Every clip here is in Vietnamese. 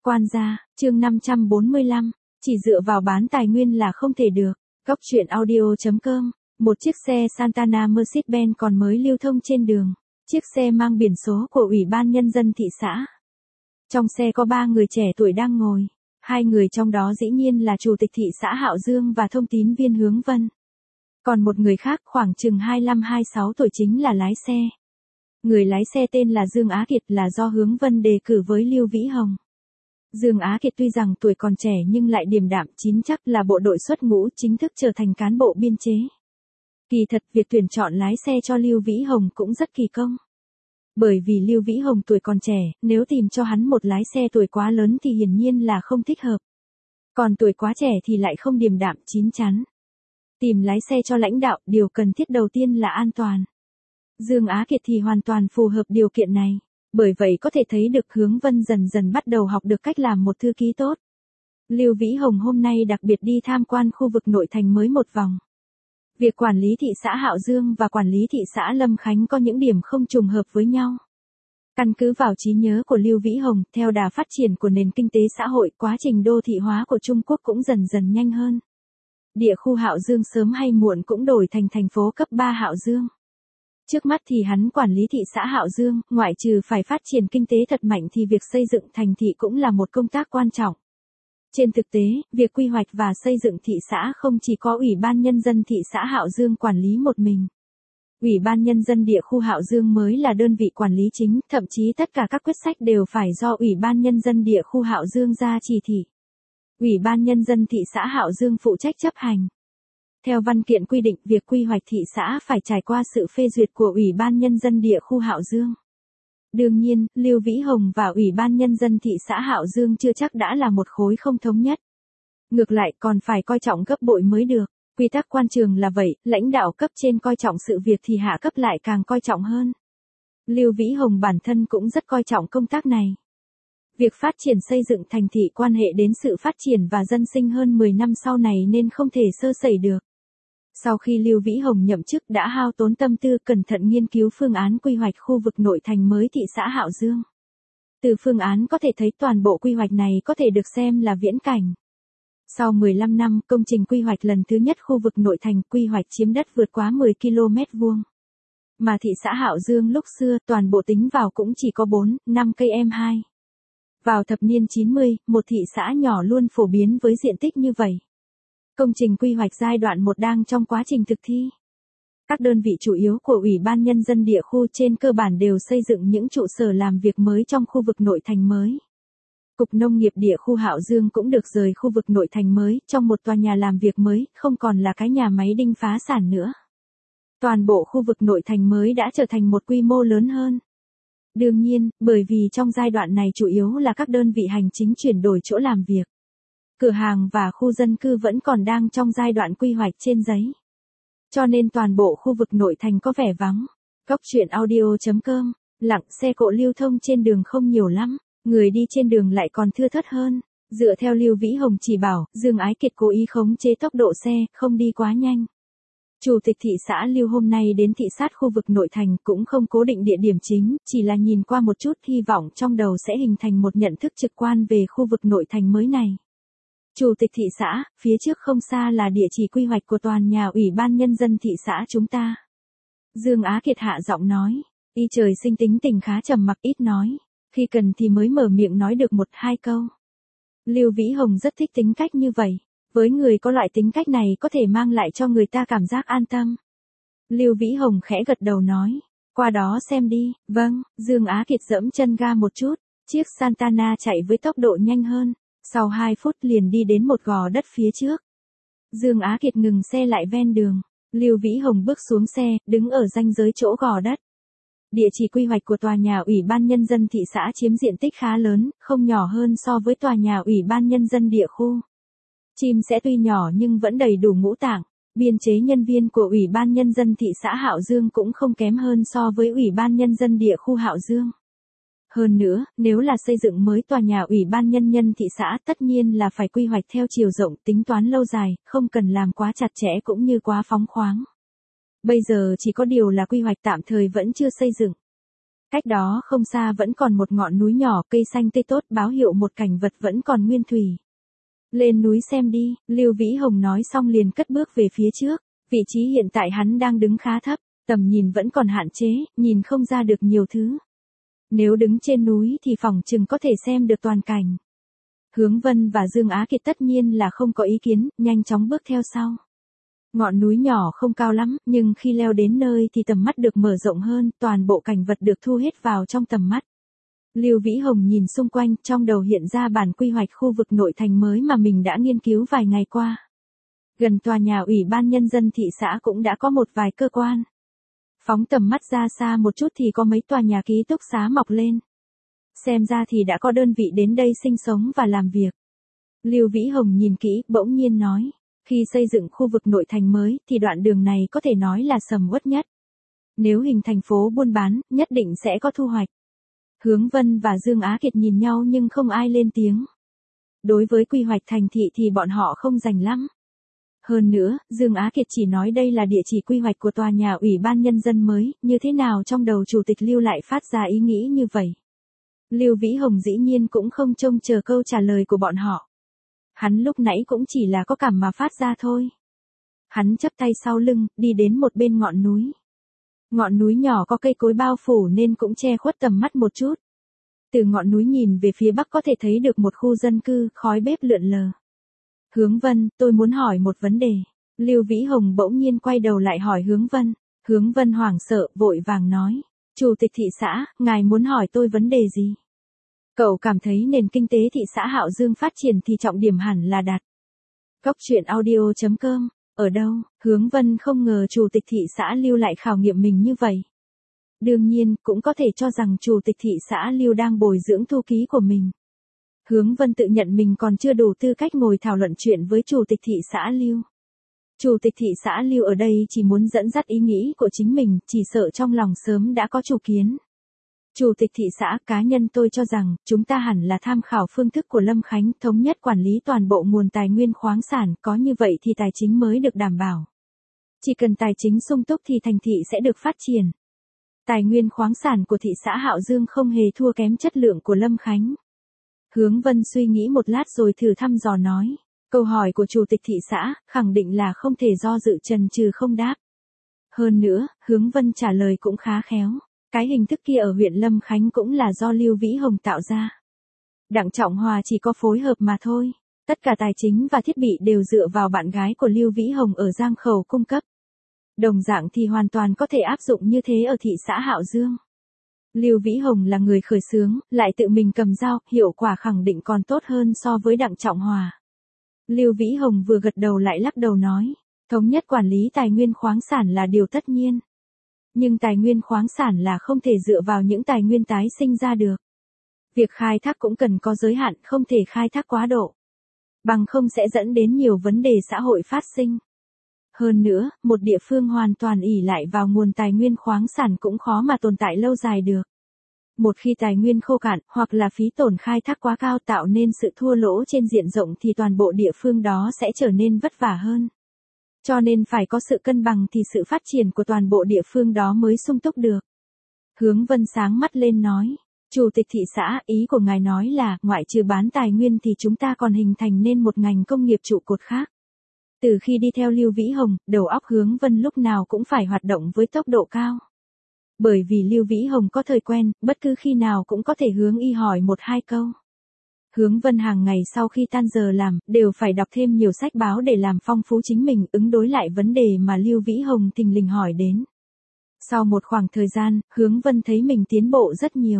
Quan gia, chương 545, chỉ dựa vào bán tài nguyên là không thể được. Góc truyện audio.com, một chiếc xe Santana Mercedes-Benz còn mới lưu thông trên đường. Chiếc xe mang biển số của Ủy ban Nhân dân thị xã. Trong xe có 3 người trẻ tuổi đang ngồi. 2 người trong đó dĩ nhiên là Chủ tịch thị xã Hạo Dương và thông tín viên Hướng Vân. Còn một người khác khoảng chừng 25-26 tuổi chính là lái xe. Người lái xe tên là Dương Á Kiệt, là do Hướng Vân đề cử với Lưu Vĩ Hồng. Dương Á Kiệt tuy rằng tuổi còn trẻ nhưng lại điềm đạm chín chắc, là bộ đội xuất ngũ chính thức trở thành cán bộ biên chế. Kỳ thật việc tuyển chọn lái xe cho Lưu Vĩ Hồng cũng rất kỳ công. Bởi vì Lưu Vĩ Hồng tuổi còn trẻ, nếu tìm cho hắn một lái xe tuổi quá lớn thì hiển nhiên là không thích hợp. Còn tuổi quá trẻ thì lại không điềm đạm chín chắn. Tìm lái xe cho lãnh đạo, điều cần thiết đầu tiên là an toàn. Dương Á Kiệt thì hoàn toàn phù hợp điều kiện này. Bởi vậy có thể thấy được Hướng Vân dần dần bắt đầu học được cách làm một thư ký tốt. Lưu Vĩ Hồng hôm nay đặc biệt đi tham quan khu vực nội thành mới một vòng. Việc quản lý thị xã Hạo Dương và quản lý thị xã Lâm Khánh có những điểm không trùng hợp với nhau. Căn cứ vào trí nhớ của Lưu Vĩ Hồng, theo đà phát triển của nền kinh tế xã hội, quá trình đô thị hóa của Trung Quốc cũng dần dần nhanh hơn. Địa khu Hạo Dương sớm hay muộn cũng đổi thành thành phố cấp 3 Hạo Dương. Trước mắt thì hắn quản lý thị xã Hạo Dương, ngoại trừ phải phát triển kinh tế thật mạnh thì việc xây dựng thành thị cũng là một công tác quan trọng. Trên thực tế, việc quy hoạch và xây dựng thị xã không chỉ có Ủy ban Nhân dân thị xã Hạo Dương quản lý một mình. Ủy ban Nhân dân địa khu Hạo Dương mới là đơn vị quản lý chính, thậm chí tất cả các quyết sách đều phải do Ủy ban Nhân dân địa khu Hạo Dương ra chỉ thị. Ủy ban Nhân dân thị xã Hạo Dương phụ trách chấp hành. Theo văn kiện quy định, việc quy hoạch thị xã phải trải qua sự phê duyệt của Ủy ban Nhân dân địa khu Hạo Dương. Đương nhiên, Lưu Vĩ Hồng và Ủy ban Nhân dân thị xã Hạo Dương chưa chắc đã là một khối không thống nhất. Ngược lại còn phải coi trọng gấp bội mới được. Quy tắc quan trường là vậy, lãnh đạo cấp trên coi trọng sự việc thì hạ cấp lại càng coi trọng hơn. Lưu Vĩ Hồng bản thân cũng rất coi trọng công tác này. Việc phát triển xây dựng thành thị quan hệ đến sự phát triển và dân sinh hơn 10 năm sau này nên không thể sơ sẩy được. Sau khi Lưu Vĩ Hồng nhậm chức đã hao tốn tâm tư cẩn thận nghiên cứu phương án quy hoạch khu vực nội thành mới thị xã Hạo Dương. Từ phương án có thể thấy toàn bộ quy hoạch này có thể được xem là viễn cảnh. Sau 15 năm, công trình quy hoạch lần thứ nhất khu vực nội thành quy hoạch chiếm đất vượt quá 10 km vuông. Mà thị xã Hạo Dương lúc xưa toàn bộ tính vào cũng chỉ có 4-5 cây M2. Vào thập niên 90, một thị xã nhỏ luôn phổ biến với diện tích như vậy. Công trình quy hoạch giai đoạn 1 đang trong quá trình thực thi. Các đơn vị chủ yếu của Ủy ban Nhân dân địa khu trên cơ bản đều xây dựng những trụ sở làm việc mới trong khu vực nội thành mới. Cục Nông nghiệp địa khu Hạo Dương cũng được rời khu vực nội thành mới trong một tòa nhà làm việc mới, không còn là cái nhà máy đinh phá sản nữa. Toàn bộ khu vực nội thành mới đã trở thành một quy mô lớn hơn. Đương nhiên, bởi vì trong giai đoạn này chủ yếu là các đơn vị hành chính chuyển đổi chỗ làm việc. Cửa hàng và khu dân cư vẫn còn đang trong giai đoạn quy hoạch trên giấy. Cho nên toàn bộ khu vực nội thành có vẻ vắng. Góc truyện audio.com, lặng xe cộ lưu thông trên đường không nhiều lắm, người đi trên đường lại còn thưa thớt hơn. Dựa theo Lưu Vĩ Hồng chỉ bảo, Dương Ái Kiệt cố ý khống chế tốc độ xe, không đi quá nhanh. Chủ tịch thị xã Lưu hôm nay đến thị sát khu vực nội thành cũng không cố định địa điểm chính, chỉ là nhìn qua một chút, hy vọng trong đầu sẽ hình thành một nhận thức trực quan về khu vực nội thành mới này. Chủ tịch thị xã, phía trước không xa là địa chỉ quy hoạch của toàn nhà Ủy ban Nhân dân thị xã chúng ta. Dương Á Kiệt hạ giọng nói, y trời sinh tính tình khá trầm mặc ít nói, khi cần thì mới mở miệng nói được 1-2 câu. Lưu Vĩ Hồng rất thích tính cách như vậy, với người có loại tính cách này có thể mang lại cho người ta cảm giác an tâm. Lưu Vĩ Hồng khẽ gật đầu nói, qua đó xem đi. Vâng. Dương Á Kiệt giẫm chân ga một chút, chiếc Santana chạy với tốc độ nhanh hơn. Sau 2 phút liền đi đến một gò đất phía trước. Dương Á Kiệt ngừng xe lại ven đường. Lưu Vĩ Hồng bước xuống xe, đứng ở ranh giới chỗ gò đất. Địa chỉ quy hoạch của tòa nhà Ủy ban Nhân dân thị xã chiếm diện tích khá lớn, không nhỏ hơn so với tòa nhà Ủy ban Nhân dân địa khu. Chim sẽ tuy nhỏ nhưng vẫn đầy đủ ngũ tạng. Biên chế nhân viên của Ủy ban Nhân dân thị xã Hạo Dương cũng không kém hơn so với Ủy ban Nhân dân địa khu Hạo Dương. Hơn nữa, nếu là xây dựng mới tòa nhà Ủy ban Nhân dân thị xã tất nhiên là phải quy hoạch theo chiều rộng, tính toán lâu dài, không cần làm quá chặt chẽ cũng như quá phóng khoáng. Bây giờ chỉ có điều là quy hoạch tạm thời vẫn chưa xây dựng. Cách đó không xa vẫn còn một ngọn núi nhỏ, cây xanh tươi tốt báo hiệu một cảnh vật vẫn còn nguyên thủy. Lên núi xem đi, Lưu Vĩ Hồng nói xong liền cất bước về phía trước. Vị trí hiện tại hắn đang đứng khá thấp, tầm nhìn vẫn còn hạn chế, nhìn không ra được nhiều thứ. Nếu đứng trên núi thì phỏng chừng có thể xem được toàn cảnh. Hướng Vân và Dương Á Kiệt tất nhiên là không có ý kiến, nhanh chóng bước theo sau. Ngọn núi nhỏ không cao lắm, nhưng khi leo đến nơi thì tầm mắt được mở rộng hơn, toàn bộ cảnh vật được thu hết vào trong tầm mắt. Lưu Vĩ Hồng nhìn xung quanh, trong đầu hiện ra bản quy hoạch khu vực nội thành mới mà mình đã nghiên cứu vài ngày qua. Gần tòa nhà Ủy ban Nhân dân thị xã cũng đã có một vài cơ quan. Phóng tầm mắt ra xa một chút thì có mấy tòa nhà ký túc xá mọc lên. Xem ra thì đã có đơn vị đến đây sinh sống và làm việc. Lưu Vĩ Hồng nhìn kỹ, bỗng nhiên nói, khi xây dựng khu vực nội thành mới thì đoạn đường này có thể nói là sầm uất nhất. Nếu hình thành phố buôn bán, nhất định sẽ có thu hoạch. Hướng Vân và Dương Á Kiệt nhìn nhau nhưng không ai lên tiếng. Đối với quy hoạch thành thị thì bọn họ không rành lắm. Hơn nữa, Dương Á Kiệt chỉ nói đây là địa chỉ quy hoạch của tòa nhà Ủy ban Nhân dân mới, như thế nào trong đầu Chủ tịch Lưu lại phát ra ý nghĩ như vậy. Lưu Vĩ Hồng dĩ nhiên cũng không trông chờ câu trả lời của bọn họ. Hắn lúc nãy cũng chỉ là có cảm mà phát ra thôi. Hắn chắp tay sau lưng, đi đến một bên ngọn núi. Ngọn núi nhỏ có cây cối bao phủ nên cũng che khuất tầm mắt một chút. Từ ngọn núi nhìn về phía bắc có thể thấy được một khu dân cư, khói bếp lượn lờ. Hướng Vân, tôi muốn hỏi một vấn đề. Lưu Vĩ Hồng bỗng nhiên quay đầu lại hỏi Hướng Vân. Hướng Vân hoảng sợ, vội vàng nói. Chủ tịch thị xã, ngài muốn hỏi tôi vấn đề gì? Cậu cảm thấy nền kinh tế thị xã Hạo Dương phát triển thì trọng điểm hẳn là đặt. Góc truyện audio.com. Ở đâu? Hướng Vân không ngờ Chủ tịch thị xã Lưu lại khảo nghiệm mình như vậy. Đương nhiên, cũng có thể cho rằng Chủ tịch thị xã Lưu đang bồi dưỡng thu ký của mình. Hướng Vân tự nhận mình còn chưa đủ tư cách ngồi thảo luận chuyện với Chủ tịch thị xã Lưu. Chủ tịch thị xã Lưu ở đây chỉ muốn dẫn dắt ý nghĩ của chính mình, chỉ sợ trong lòng sớm đã có chủ kiến. Chủ tịch thị xã, cá nhân tôi cho rằng, chúng ta hẳn là tham khảo phương thức của Lâm Khánh, thống nhất quản lý toàn bộ nguồn tài nguyên khoáng sản, có như vậy thì tài chính mới được đảm bảo. Chỉ cần tài chính sung túc thì thành thị sẽ được phát triển. Tài nguyên khoáng sản của thị xã Hạo Dương không hề thua kém chất lượng của Lâm Khánh. Hướng Vân suy nghĩ một lát rồi thử thăm dò nói. Câu hỏi của Chủ tịch thị xã, khẳng định là không thể do dự chần chừ không đáp. Hơn nữa, Hướng Vân trả lời cũng khá khéo. Cái hình thức kia ở huyện Lâm Khánh cũng là do Lưu Vĩ Hồng tạo ra. Đặng Trọng Hòa chỉ có phối hợp mà thôi. Tất cả tài chính và thiết bị đều dựa vào bạn gái của Lưu Vĩ Hồng ở Giang Khẩu cung cấp. Đồng dạng thì hoàn toàn có thể áp dụng như thế ở thị xã Hạo Dương. Lưu Vĩ Hồng là người khởi xướng, lại tự mình cầm dao, hiệu quả khẳng định còn tốt hơn so với Đặng Trọng Hòa. Lưu Vĩ Hồng vừa gật đầu lại lắc đầu nói, thống nhất quản lý tài nguyên khoáng sản là điều tất nhiên. Nhưng tài nguyên khoáng sản là không thể dựa vào những tài nguyên tái sinh ra được. Việc khai thác cũng cần có giới hạn, không thể khai thác quá độ. Bằng không sẽ dẫn đến nhiều vấn đề xã hội phát sinh. Hơn nữa, một địa phương hoàn toàn ỷ lại vào nguồn tài nguyên khoáng sản cũng khó mà tồn tại lâu dài được. Một khi tài nguyên khô cạn, hoặc là phí tổn khai thác quá cao tạo nên sự thua lỗ trên diện rộng thì toàn bộ địa phương đó sẽ trở nên vất vả hơn. Cho nên phải có sự cân bằng thì sự phát triển của toàn bộ địa phương đó mới sung túc được. Hướng Vân sáng mắt lên nói, Chủ tịch thị xã, ý của ngài nói là, ngoại trừ bán tài nguyên thì chúng ta còn hình thành nên một ngành công nghiệp trụ cột khác. Từ khi đi theo Lưu Vĩ Hồng, đầu óc Hướng Vân lúc nào cũng phải hoạt động với tốc độ cao. Bởi vì Lưu Vĩ Hồng có thời quen, bất cứ khi nào cũng có thể hướng y hỏi một hai câu. Hướng Vân hàng ngày sau khi tan giờ làm, đều phải đọc thêm nhiều sách báo để làm phong phú chính mình, ứng đối lại vấn đề mà Lưu Vĩ Hồng thình lình hỏi đến. Sau một khoảng thời gian, Hướng Vân thấy mình tiến bộ rất nhiều.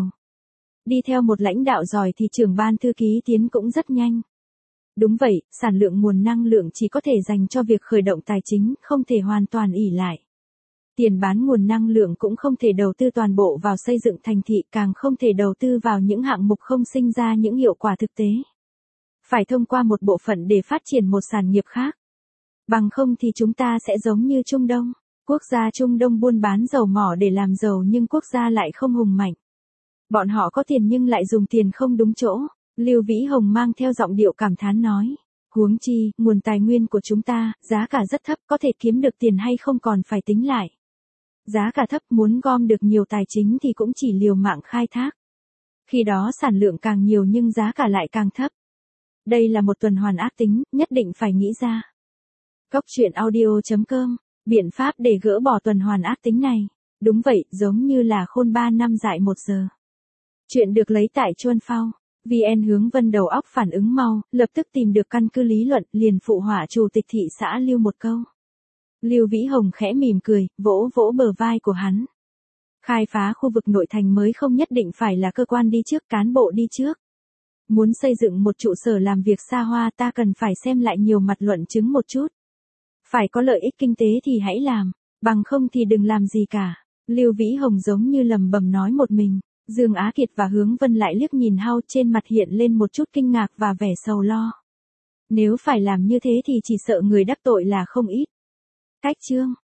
Đi theo một lãnh đạo giỏi thì trưởng ban thư ký tiến cũng rất nhanh. Đúng vậy, sản lượng nguồn năng lượng chỉ có thể dành cho việc khởi động tài chính, không thể hoàn toàn ỷ lại. Tiền bán nguồn năng lượng cũng không thể đầu tư toàn bộ vào xây dựng thành thị, càng không thể đầu tư vào những hạng mục không sinh ra những hiệu quả thực tế. Phải thông qua một bộ phận để phát triển một sản nghiệp khác. Bằng không thì chúng ta sẽ giống như Trung Đông. Quốc gia Trung Đông buôn bán dầu mỏ để làm giàu nhưng quốc gia lại không hùng mạnh. Bọn họ có tiền nhưng lại dùng tiền không đúng chỗ. Lưu Vĩ Hồng mang theo giọng điệu cảm thán nói. Huống chi, nguồn tài nguyên của chúng ta, giá cả rất thấp, có thể kiếm được tiền hay không còn phải tính lại. Giá cả thấp, muốn gom được nhiều tài chính thì cũng chỉ liều mạng khai thác. Khi đó sản lượng càng nhiều nhưng giá cả lại càng thấp. Đây là một tuần hoàn ác tính, nhất định phải nghĩ ra. Cốc truyện audio.com, biện pháp để gỡ bỏ tuần hoàn ác tính này. Đúng vậy, giống như là khôn 3 năm dại 1 giờ. Chuyện được lấy tại Chuan Phao. VN Hướng Vân đầu óc phản ứng mau, lập tức tìm được căn cứ lý luận, liền phụ họa chủ tịch thị xã Lưu một câu. Lưu Vĩ Hồng khẽ mỉm cười, vỗ vỗ bờ vai của hắn. Khai phá khu vực nội thành mới không nhất định phải là cơ quan đi trước, cán bộ đi trước. Muốn xây dựng một trụ sở làm việc xa hoa ta cần phải xem lại nhiều mặt luận chứng một chút. Phải có lợi ích kinh tế thì hãy làm, bằng không thì đừng làm gì cả. Lưu Vĩ Hồng giống như lầm bầm nói một mình. Dương Á Kiệt và Hướng Vân lại liếc nhìn Hao, trên mặt hiện lên một chút kinh ngạc và vẻ sầu lo. Nếu phải làm như thế thì chỉ sợ người đắc tội là không ít. Cách chương